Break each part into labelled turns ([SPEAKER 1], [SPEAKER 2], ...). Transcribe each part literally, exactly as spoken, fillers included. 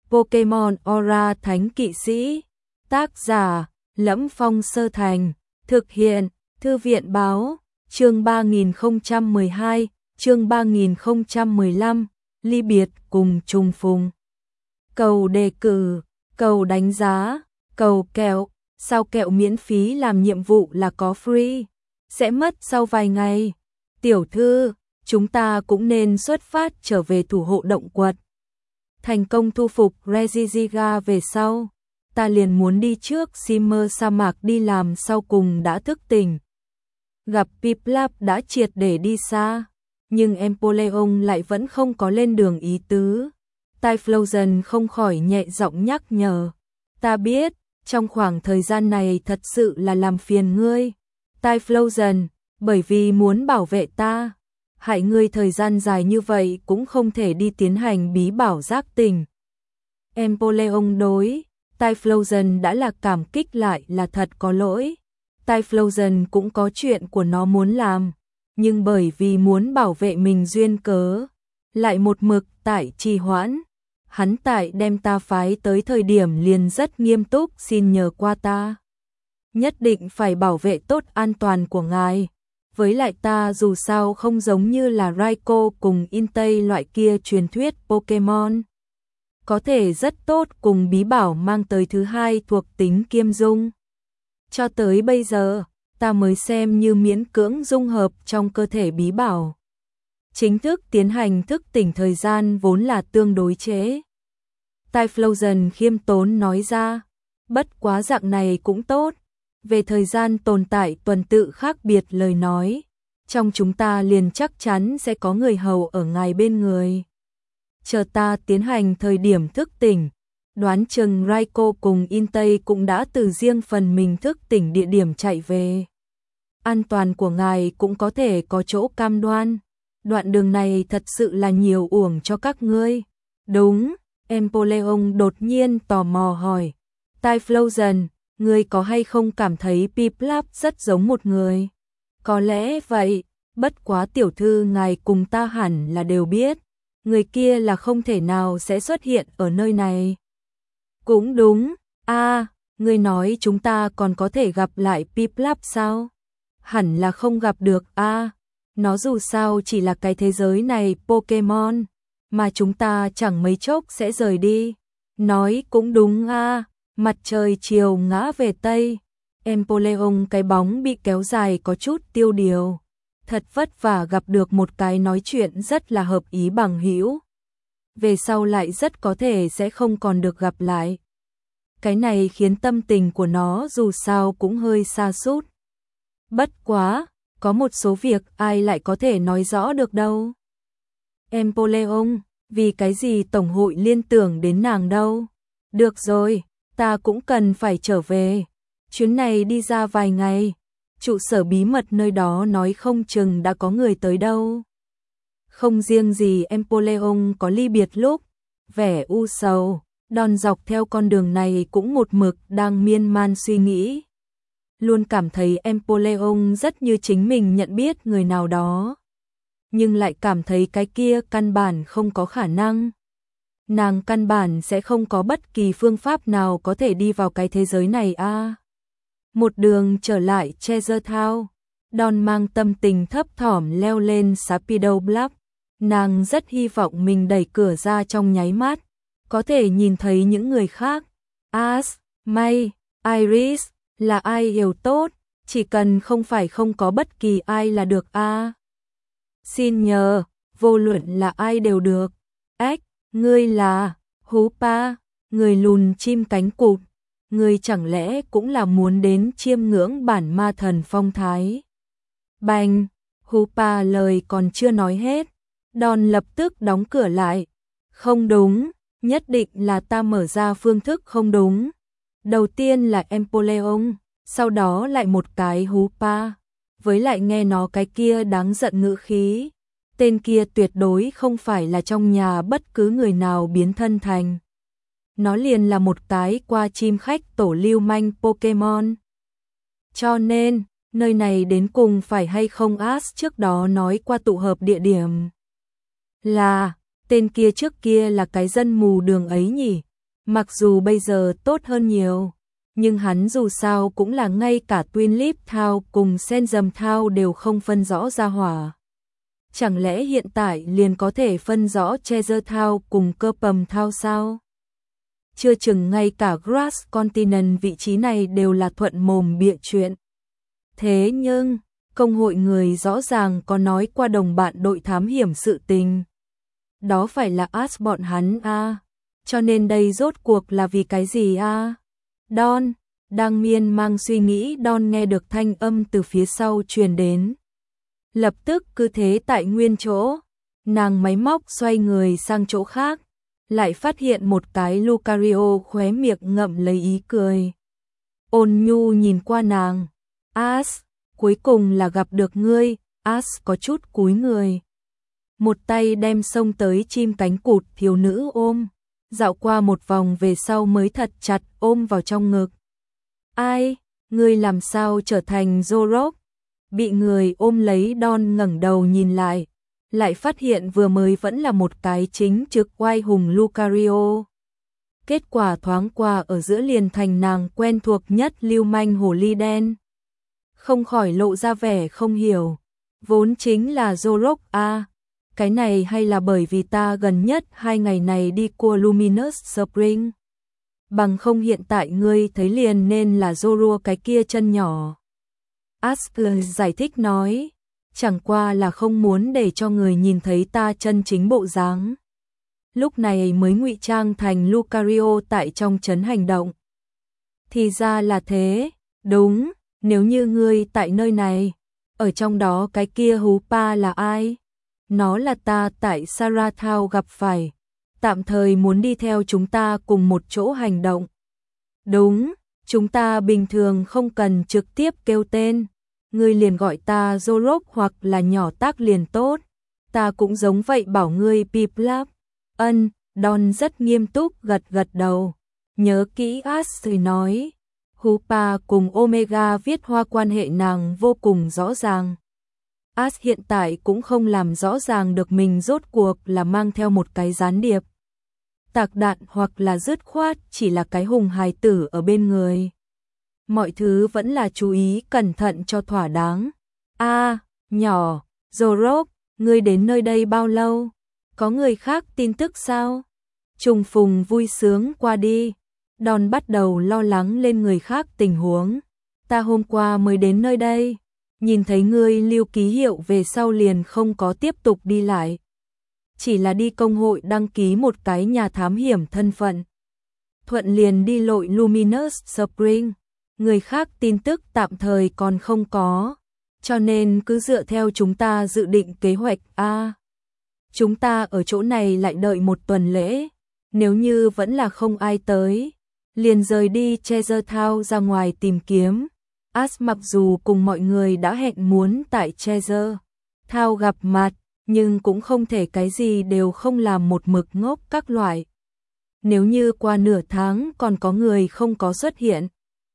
[SPEAKER 1] Pokemon Aura Thánh Kỵ Sĩ. Tác giả: Lẫm Phong Sơ Thành. Thực hiện: Thư viện báo. Chương ba nghìn không trăm mười hai, chương ba nghìn không trăm mười lăm, ly biệt cùng trùng phùng. Cầu đề cử, cầu đánh giá, cầu kẹo, sao kẹo miễn phí làm nhiệm vụ là có free, sẽ mất sau vài ngày. Tiểu thư, chúng ta cũng nên xuất phát trở về thủ hộ động quật. Thành công thu phục Regigiga về sau, ta liền muốn đi trước Shimmer sa mạc đi làm sau cùng đã thức tỉnh. Gặp Piplup đã triệt để đi xa, nhưng Empoleon lại vẫn không có lên đường ý tứ. Typhlosion không khỏi nhẹ giọng nhắc nhở. Ta biết, trong khoảng thời gian này thật sự là làm phiền ngươi, Typhlosion, bởi vì muốn bảo vệ ta, hại ngươi thời gian dài như vậy cũng không thể đi tiến hành bí bảo giác tỉnh. Empoleon đối Typhlosion đã là cảm kích lại là thật có lỗi. Typhlosion cũng có chuyện của nó muốn làm, nhưng bởi vì muốn bảo vệ mình duyên cớ, lại một mực tại trì hoãn. Hắn tại đem ta phái tới thời điểm liền rất nghiêm túc xin nhờ qua ta, nhất định phải bảo vệ tốt an toàn của ngài. Với lại ta dù sao không giống như là Raikou cùng Entei loại kia truyền thuyết Pokemon, có thể rất tốt cùng bí bảo mang tới thứ hai thuộc tính kiêm dung. Cho tới bây giờ, ta mới xem như miễn cưỡng dung hợp trong cơ thể bí bảo. Chính thức tiến hành thức tỉnh thời gian vốn là tương đối trễ. Typhlosion khiêm tốn nói ra, bất quá dạng này cũng tốt. Về thời gian tồn tại tuần tự khác biệt lời nói, trong chúng ta liền chắc chắn sẽ có người hầu ở ngài bên người. Chờ ta tiến hành thời điểm thức tỉnh, đoán chừng Raikou cùng Entei cũng đã từ riêng phần mình thức tỉnh địa điểm chạy về. An toàn của ngài cũng có thể có chỗ cam đoan. Đoạn đường này thật sự là nhiều uổng cho các ngươi. Đúng, Empoleon đột nhiên tò mò hỏi. Typhlosion, ngươi có hay không cảm thấy Piplup rất giống một người? Có lẽ vậy, bất quá tiểu thư ngài cùng ta hẳn là đều biết, người kia là không thể nào sẽ xuất hiện ở nơi này. Cũng đúng, a, à, ngươi nói chúng ta còn có thể gặp lại Piplup sao? Hẳn là không gặp được a, à, nó dù sao chỉ là cái thế giới này Pokemon, mà chúng ta chẳng mấy chốc sẽ rời đi. Nói cũng đúng a, à, mặt trời chiều ngã về Tây. Empoleon cái bóng bị kéo dài có chút tiêu điều. Thật vất vả gặp được một cái nói chuyện rất là hợp ý bằng hữu. Về sau lại rất có thể sẽ không còn được gặp lại. Cái này khiến tâm tình của nó dù sao cũng hơi sa sút. Bất quá, có một số việc ai lại có thể nói rõ được đâu. Empoleon, vì cái gì Tổng hội liên tưởng đến nàng đâu? Được rồi, ta cũng cần phải trở về. Chuyến này đi ra vài ngày, trụ sở bí mật nơi đó nói không chừng đã có người tới đâu. Không riêng gì Empoleon có ly biệt lúc, vẻ u sầu, Đòn dọc theo con đường này cũng một mực đang miên man suy nghĩ. Luôn cảm thấy Empoleon rất như chính mình nhận biết người nào đó. Nhưng lại cảm thấy cái kia căn bản không có khả năng. Nàng căn bản sẽ không có bất kỳ phương pháp nào có thể đi vào cái thế giới này a. À. Một đường trở lại Treasure Town, Đòn mang tâm tình thấp thỏm leo lên Shapido Block. Nàng rất hy vọng mình đẩy cửa ra trong nháy mắt, có thể nhìn thấy những người khác. Ash, May, Iris, là ai hiểu tốt, chỉ cần không phải không có bất kỳ ai là được a. À. Xin nhờ, vô luận là ai đều được. Ếch, ngươi là Hoopa, người lùn chim cánh cụt, ngươi chẳng lẽ cũng là muốn đến chiêm ngưỡng bản ma thần phong thái? Bành, Hoopa lời còn chưa nói hết, Đòn lập tức đóng cửa lại. Không đúng, nhất định là ta mở ra phương thức không đúng. Đầu tiên là Empoleon, sau đó lại một cái Hoopa, với lại nghe nó cái kia đáng giận ngữ khí. Tên kia tuyệt đối không phải là trong nhà bất cứ người nào biến thân thành. Nó liền là một cái qua chim khách tổ lưu manh Pokemon. Cho nên, nơi này đến cùng phải hay không Ash trước đó nói qua tụ hợp địa điểm. Là, tên kia trước kia là cái dân mù đường ấy nhỉ, Mặc dù bây giờ tốt hơn nhiều, nhưng hắn dù sao cũng là ngay cả Twin Leap Town cùng Senzam Town đều không phân rõ ra hỏa. Chẳng lẽ hiện tại liền có thể phân rõ Treasure Town cùng Clapham Town sao? Chưa chừng ngay cả Grass Continent vị trí này đều là thuận mồm bịa chuyện. Thế nhưng, công hội người rõ ràng có nói qua đồng bạn đội thám hiểm sự tình. Đó phải là Ash bọn hắn a. À. Cho nên đây rốt cuộc là vì cái gì a? À? Don, đang miên mang suy nghĩ, Don nghe được thanh âm từ phía sau truyền đến. Lập tức cứ thế tại nguyên chỗ, nàng máy móc xoay người sang chỗ khác, lại phát hiện một cái Lucario khóe miệng ngậm lấy ý cười. Ôn nhu nhìn qua nàng, Ash, cuối cùng là gặp được ngươi. Ash có chút cúi người, một tay đem xông tới chim cánh cụt thiếu nữ ôm, dạo qua một vòng về sau mới thật chặt ôm vào trong ngực. Ai, ngươi làm sao trở thành Zorok? Bị người ôm lấy, Don ngẩng đầu nhìn lại, lại phát hiện vừa mới vẫn là một cái chính trực oai hùng Lucario. Kết quả thoáng qua ở giữa liền thành nàng quen thuộc nhất lưu manh hồ ly đen. Không khỏi lộ ra vẻ không hiểu, vốn chính là Zorok a. À, cái này hay là bởi vì ta gần nhất hai ngày này đi qua Luminous Spring? Bằng không hiện tại ngươi thấy liền nên là Zorua cái kia chân nhỏ. Asper giải thích nói, chẳng qua là không muốn để cho người nhìn thấy ta chân chính bộ dáng. Lúc này mới ngụy trang thành Lucario tại trong trấn hành động. Thì ra là thế, đúng, nếu như ngươi tại nơi này, ở trong đó cái kia hú pa là ai? Nó là ta tại Sarathao gặp phải, tạm thời muốn đi theo chúng ta cùng một chỗ hành động. Đúng, chúng ta bình thường không cần trực tiếp kêu tên, ngươi liền gọi ta Zorok hoặc là nhỏ tác liền tốt. Ta cũng giống vậy bảo ngươi Piplap. Ân, Don rất nghiêm túc gật gật đầu. Nhớ kỹ Ash nói, Hupa cùng Omega viết hoa quan hệ nàng vô cùng rõ ràng. Ash hiện tại cũng không làm rõ ràng được mình rốt cuộc là mang theo một cái gián điệp, tạc đạn hoặc là dứt khoát chỉ là cái hùng hài tử ở bên người. Mọi thứ vẫn là chú ý cẩn thận cho thỏa đáng. A, à, nhỏ, Zorok, ngươi đến nơi đây bao lâu? Có người khác tin tức sao? Trùng phùng vui sướng qua đi. Don bắt đầu lo lắng lên người khác tình huống. Ta hôm qua mới đến nơi đây, nhìn thấy ngươi lưu ký hiệu về sau liền không có tiếp tục đi lại. Chỉ là đi công hội đăng ký một cái nhà thám hiểm thân phận. Thuận liền đi lội Luminous Spring. Người khác tin tức tạm thời còn không có, cho nên cứ dựa theo chúng ta dự định kế hoạch a. À, chúng ta ở chỗ này lại đợi một tuần lễ, nếu như vẫn là không ai tới, liền rời đi Treasure Town ra ngoài tìm kiếm. Ash mặc dù cùng mọi người đã hẹn muốn tại Treasure Town gặp mặt, nhưng cũng không thể cái gì đều không làm một mực ngốc các loại. Nếu như qua nửa tháng còn có người không có xuất hiện,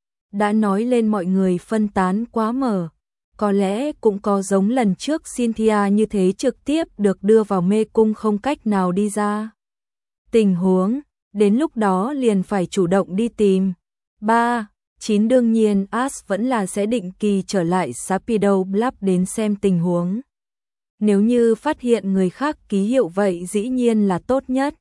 [SPEAKER 1] đã nói lên mọi người phân tán quá mở, có lẽ cũng có giống lần trước Cynthia như thế trực tiếp được đưa vào mê cung không cách nào đi ra. Tình huống, đến lúc đó liền phải chủ động đi tìm. ba. chín Đương nhiên Ash vẫn là sẽ định kỳ trở lại Sapido Blab đến xem tình huống. Nếu như phát hiện người khác ký hiệu vậy dĩ nhiên là tốt nhất.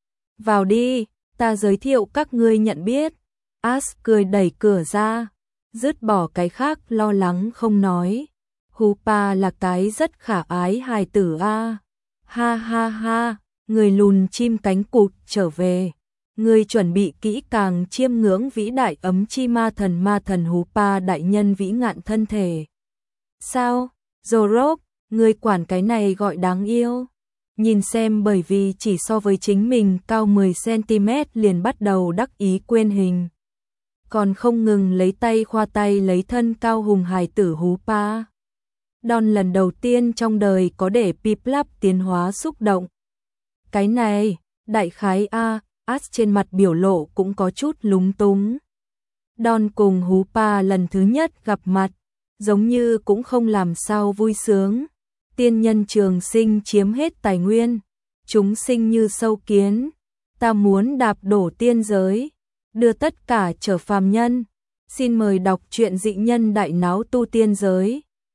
[SPEAKER 1] Vào đi, ta giới thiệu các ngươi nhận biết. Ash cười đẩy cửa ra, dứt bỏ cái khác lo lắng không nói. Hupa là cái rất khả ái hài tử a. Ha ha ha, người lùn chim cánh cụt trở về. Người chuẩn bị kỹ càng chiêm ngưỡng vĩ đại ấm chi ma thần ma thần Hupa đại nhân vĩ ngạn thân thể. Sao, Zorok, người quản cái này gọi đáng yêu. Nhìn xem, bởi vì chỉ so với chính mình cao mười xăng-ti-mét liền bắt đầu đắc ý quên hình. Còn không ngừng lấy tay khoa tay lấy thân cao hùng hài tử Hupa. Don lần đầu tiên trong đời có để Piplap tiến hóa xúc động. Cái này, đại khái a, Ash trên mặt biểu lộ cũng có chút lúng túng. Don cùng Hupa lần thứ nhất gặp mặt, giống như cũng không làm sao vui sướng. Tiên nhân trường sinh chiếm hết tài nguyên, chúng sinh như sâu kiến. ta muốn đạp đổ tiên giới, đưa tất cả trở phàm nhân. Xin mời đọc truyện Dị Nhân Đại Náo Tu Tiên Giới.